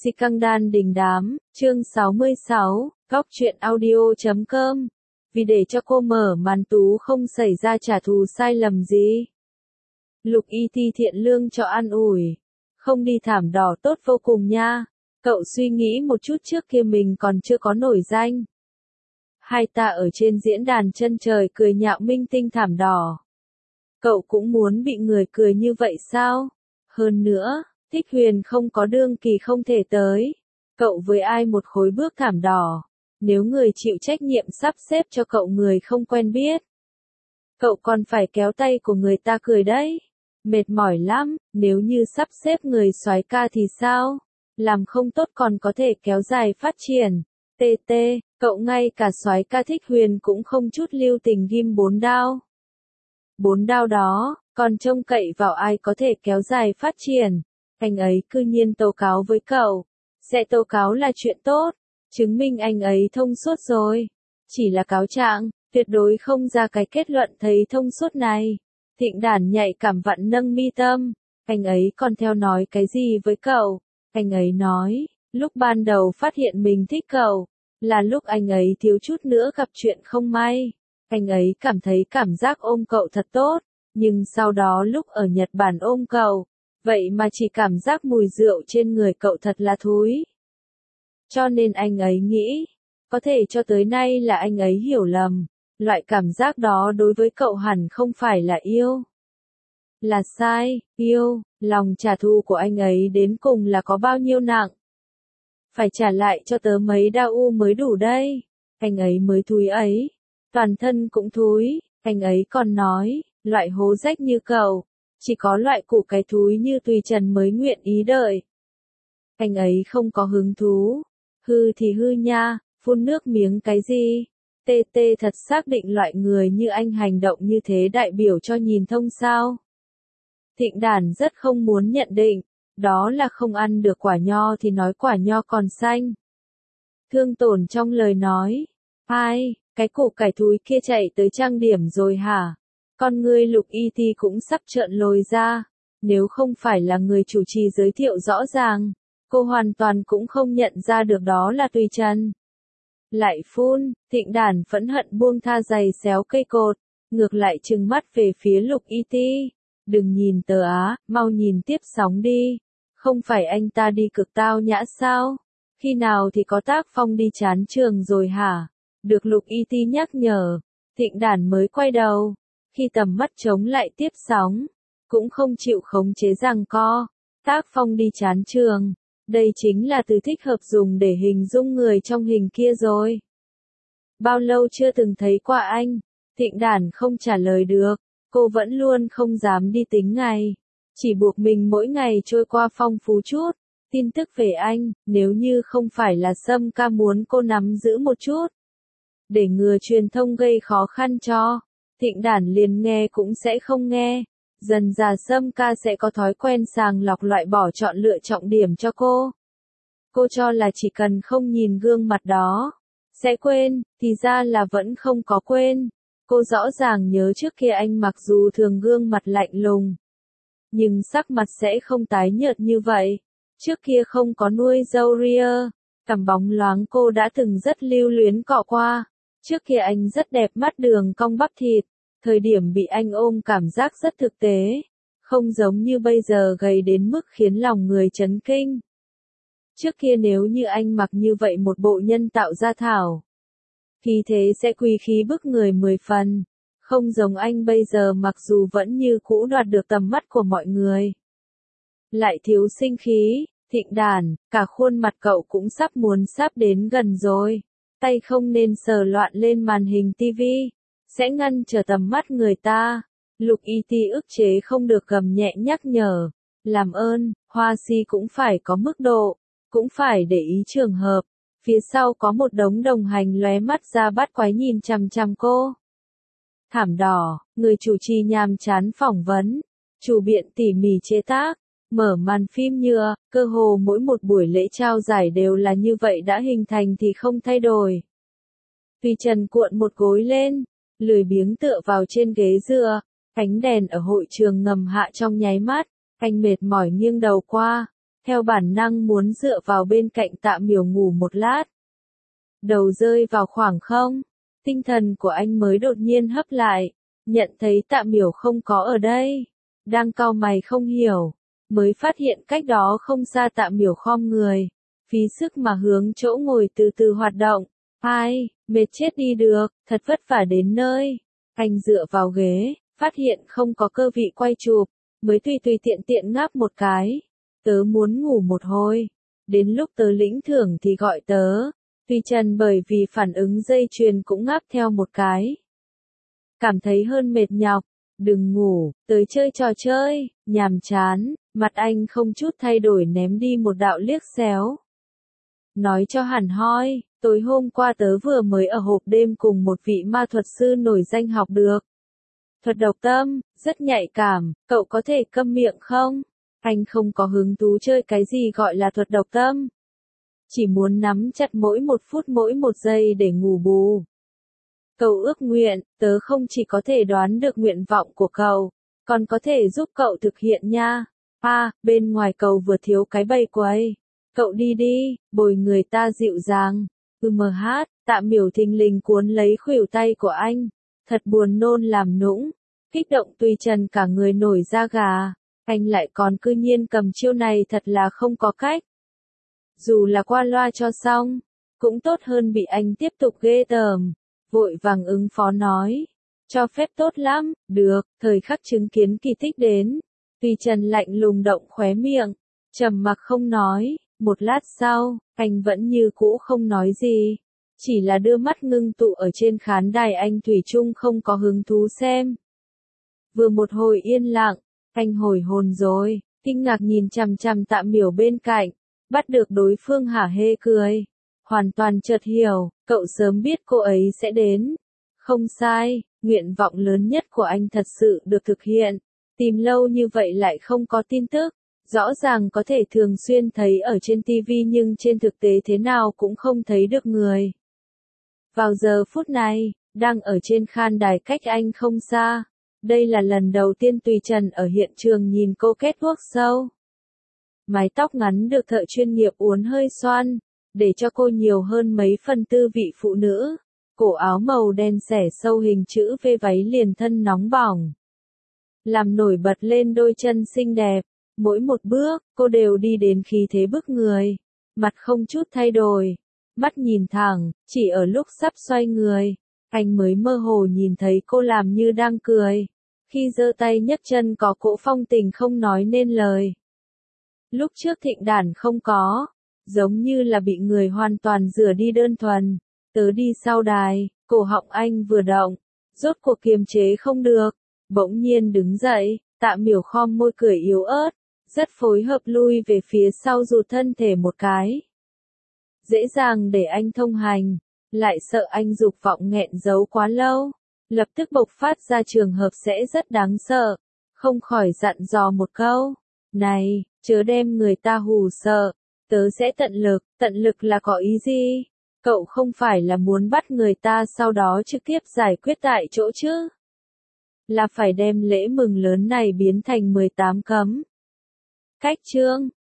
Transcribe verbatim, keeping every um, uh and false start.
Si căng đan đình đám, chương sáu mươi sáu, góc truyện audio chấm com. Vì để cho cô mở màn Tú không xảy ra trả thù sai lầm gì. Lục Y Ti thiện lương cho an ủi. Không đi thảm đỏ tốt vô cùng nha. Cậu suy nghĩ một chút trước kia mình còn chưa có nổi danh. Hai ta ở trên diễn đàn chân trời cười nhạo minh tinh thảm đỏ. Cậu cũng muốn bị người cười như vậy sao? Hơn nữa, Thích Huyền không có đương kỳ không thể tới. Cậu với ai một khối bước thảm đỏ. Nếu người chịu trách nhiệm sắp xếp cho cậu người không quen biết. Cậu còn phải kéo tay của người ta cười đấy. Mệt mỏi lắm, nếu như sắp xếp người soái ca thì sao? Làm không tốt còn có thể kéo dài phát triển. tê tê, cậu ngay cả soái ca Thích Huyền cũng không chút lưu tình ghim bốn đao. Bốn đao đó, còn trông cậy vào ai có thể kéo dài phát triển. Anh ấy cư nhiên tố cáo với cậu. Sẽ tố cáo là chuyện tốt. Chứng minh anh ấy thông suốt rồi. Chỉ là cáo trạng, tuyệt đối không ra cái kết luận thấy thông suốt này. Thịnh Đản nhạy cảm vặn nâng mi tâm. Anh ấy còn theo nói cái gì với cậu? Anh ấy nói, lúc ban đầu phát hiện mình thích cậu, là lúc anh ấy thiếu chút nữa gặp chuyện không may. Anh ấy cảm thấy cảm giác ôm cậu thật tốt, nhưng sau đó lúc ở Nhật Bản ôm cậu, vậy mà chỉ cảm giác mùi rượu trên người cậu thật là thúi. Cho nên anh ấy nghĩ, có thể cho tới nay là anh ấy hiểu lầm, loại cảm giác đó đối với cậu hẳn không phải là yêu. Là sai, yêu, lòng trả thù của anh ấy đến cùng là có bao nhiêu nặng. Phải trả lại cho tớ mấy đau u mới đủ đây. Anh ấy mới thúi ấy, toàn thân cũng thúi, anh ấy còn nói, loại hố rách như cậu, chỉ có loại củ cái thúi như Tùy Trần mới nguyện ý đợi. Anh ấy không có hứng thú, hư thì hư nha, phun nước miếng cái gì. Tê tê thật xác định loại người như anh hành động như thế đại biểu cho nhìn thông sao. Thịnh Đản rất không muốn nhận định, đó là không ăn được quả nho thì nói quả nho còn xanh. Thương tổn trong lời nói, ai, cái củ cải thúi kia chạy tới trang điểm rồi hả? Con ngươi Lục Y Ti cũng sắp trợn lồi ra, nếu không phải là người chủ trì giới thiệu rõ ràng, cô hoàn toàn cũng không nhận ra được đó là Tùy Trần. Lại phun, Thịnh Đản phẫn hận buông tha giày xéo cây cột, ngược lại trừng mắt về phía Lục Y Ti. Đừng nhìn tớ á, mau nhìn tiếp sóng đi. Không phải anh ta đi cực tao nhã sao? Khi nào thì có tác phong đi chán trường rồi hả? Được Lục Y Ti nhắc nhở, Thịnh Đản mới quay đầu. Khi tầm mắt chống lại tiếp sóng, cũng không chịu khống chế giằng co. Tác phong đi chán trường, đây chính là từ thích hợp dùng để hình dung người trong hình kia rồi. Bao lâu chưa từng thấy qua anh? Thịnh Đản không trả lời được, cô vẫn luôn không dám đi tính ngày. Chỉ buộc mình mỗi ngày trôi qua phong phú chút. Tin tức về anh, nếu như không phải là Sâm Ca muốn cô nắm giữ một chút. Để ngừa truyền thông gây khó khăn cho, Thịnh Đản liền nghe cũng sẽ không nghe. Dần dà Sâm Ca sẽ có thói quen sàng lọc loại bỏ chọn lựa trọng điểm cho cô. Cô cho là chỉ cần không nhìn gương mặt đó, sẽ quên, thì ra là vẫn không có quên. Cô rõ ràng nhớ trước kia anh mặc dù thường gương mặt lạnh lùng, nhưng sắc mặt sẽ không tái nhợt như vậy. Trước kia không có nuôi râu ria, cằm bóng loáng cô đã từng rất lưu luyến cọ qua. Trước kia anh rất đẹp mắt đường cong bắp thịt, thời điểm bị anh ôm cảm giác rất thực tế, không giống như bây giờ gầy đến mức khiến lòng người chấn kinh. Trước kia nếu như anh mặc như vậy một bộ nhân tạo gia thảo, khi thế sẽ quý khí bức người mười phần, không giống anh bây giờ mặc dù vẫn như cũ đoạt được tầm mắt của mọi người. Lại thiếu sinh khí, Thịnh Đản, cả khuôn mặt cậu cũng sắp muốn sắp đến gần rồi. Tay không nên sờ loạn lên màn hình tivi, sẽ ngăn trở tầm mắt người ta. Lục Y Ti ức chế không được gầm nhẹ nhắc nhở. Làm ơn, Hoa Si cũng phải có mức độ, cũng phải để ý trường hợp. Phía sau có một đống đồng hành lóe mắt ra bắt quái nhìn chằm chằm cô. Thảm đỏ, người chủ trì nhàm chán phỏng vấn, chủ biện tỉ mỉ chế tác, mở màn phim nhựa, cơ hồ mỗi một buổi lễ trao giải đều là như vậy đã hình thành thì không thay đổi. Tùy Trần cuộn một gối lên, lười biếng tựa vào trên ghế dựa, ánh đèn ở hội trường ngầm hạ trong nháy mắt, anh mệt mỏi nghiêng đầu qua, theo bản năng muốn dựa vào bên cạnh Tạ Miểu ngủ một lát. Đầu rơi vào khoảng không, tinh thần của anh mới đột nhiên hấp lại, nhận thấy Tạ Miểu không có ở đây, đang cau mày không hiểu, mới phát hiện cách đó không xa Tạ Miểu khom người, phí sức mà hướng chỗ ngồi từ từ hoạt động. Ai, mệt chết đi được, thật vất vả đến nơi. Anh dựa vào ghế, phát hiện không có cơ vị quay chụp, mới tùy tùy tiện tiện ngáp một cái. Tớ muốn ngủ một hồi, đến lúc tớ lĩnh thưởng thì gọi tớ. Tuy Trần bởi vì phản ứng dây chuyền cũng ngáp theo một cái. Cảm thấy hơn mệt nhọc, đừng ngủ, tới chơi trò chơi, nhàm chán, mặt anh không chút thay đổi ném đi một đạo liếc xéo. Nói cho hẳn hoi, tối hôm qua tớ vừa mới ở hộp đêm cùng một vị ma thuật sư nổi danh học được. Thuật độc tâm, rất nhạy cảm, cậu có thể câm miệng không? Anh không có hứng thú chơi cái gì gọi là thuật độc tâm. Chỉ muốn nắm chặt mỗi một phút mỗi một giây để ngủ bù. Cậu ước nguyện, tớ không chỉ có thể đoán được nguyện vọng của cậu, còn có thể giúp cậu thực hiện nha. À, bên ngoài cầu vừa thiếu cái bầy quầy. Cậu đi đi, bồi người ta dịu dàng. Ừ mờ hát, Tạ Miểu thình lình cuốn lấy khuỷu tay của anh. Thật buồn nôn làm nũng. Kích động Tùy Trần cả người nổi da gà. Anh lại còn cư nhiên cầm chiêu này thật là không có cách. Dù là qua loa cho xong, cũng tốt hơn bị anh tiếp tục ghê tởm. Vội vàng ứng phó nói. Cho phép tốt lắm, được, thời khắc chứng kiến kỳ tích đến. Tùy Trần lạnh lùng động khóe miệng, trầm mặc không nói. Một lát sau, anh vẫn như cũ không nói gì. Chỉ là đưa mắt ngưng tụ ở trên khán đài anh thủy chung không có hứng thú xem. Vừa một hồi yên lặng, anh hồi hồn rồi, kinh ngạc nhìn chằm chằm Tạ Miểu bên cạnh, bắt được đối phương hả hê cười. Hoàn toàn chợt hiểu, cậu sớm biết cô ấy sẽ đến. Không sai, nguyện vọng lớn nhất của anh thật sự được thực hiện. Tìm lâu như vậy lại không có tin tức. Rõ ràng có thể thường xuyên thấy ở trên ti vi nhưng trên thực tế thế nào cũng không thấy được người. Vào giờ phút này, đang ở trên khán đài cách anh không xa. Đây là lần đầu tiên Tùy Trần ở hiện trường nhìn cô kết work show. Mái tóc ngắn được thợ chuyên nghiệp uốn hơi xoăn, để cho cô nhiều hơn mấy phần tư vị phụ nữ. Cổ áo màu đen xẻ sâu hình chữ V, váy liền thân nóng bỏng, làm nổi bật lên đôi chân xinh đẹp. Mỗi một bước, cô đều đi đến khí thế bức người. Mặt không chút thay đổi. Mắt nhìn thẳng, chỉ ở lúc sắp xoay người. Anh mới mơ hồ nhìn thấy cô làm như đang cười. Khi giơ tay nhấc chân có cỗ phong tình không nói nên lời. Lúc trước thịnh đản không có. Giống như là bị người hoàn toàn rửa đi đơn thuần. Tớ đi sau đài, cổ họng anh vừa động. Rốt cuộc kiềm chế không được. Bỗng nhiên đứng dậy, Tạ Miểu khom môi cười yếu ớt. Rất phối hợp lui về phía sau rụt thân thể một cái. Dễ dàng để anh thông hành, lại sợ anh dục vọng nghẹn giấu quá lâu. Lập tức bộc phát ra trường hợp sẽ rất đáng sợ. Không khỏi dặn dò một câu. Này, chớ đem người ta hù sợ. Tớ sẽ tận lực, tận lực là có ý gì? Cậu không phải là muốn bắt người ta sau đó trực tiếp giải quyết tại chỗ chứ? Là phải đem lễ mừng lớn này biến thành mười tám cấm. Cách chương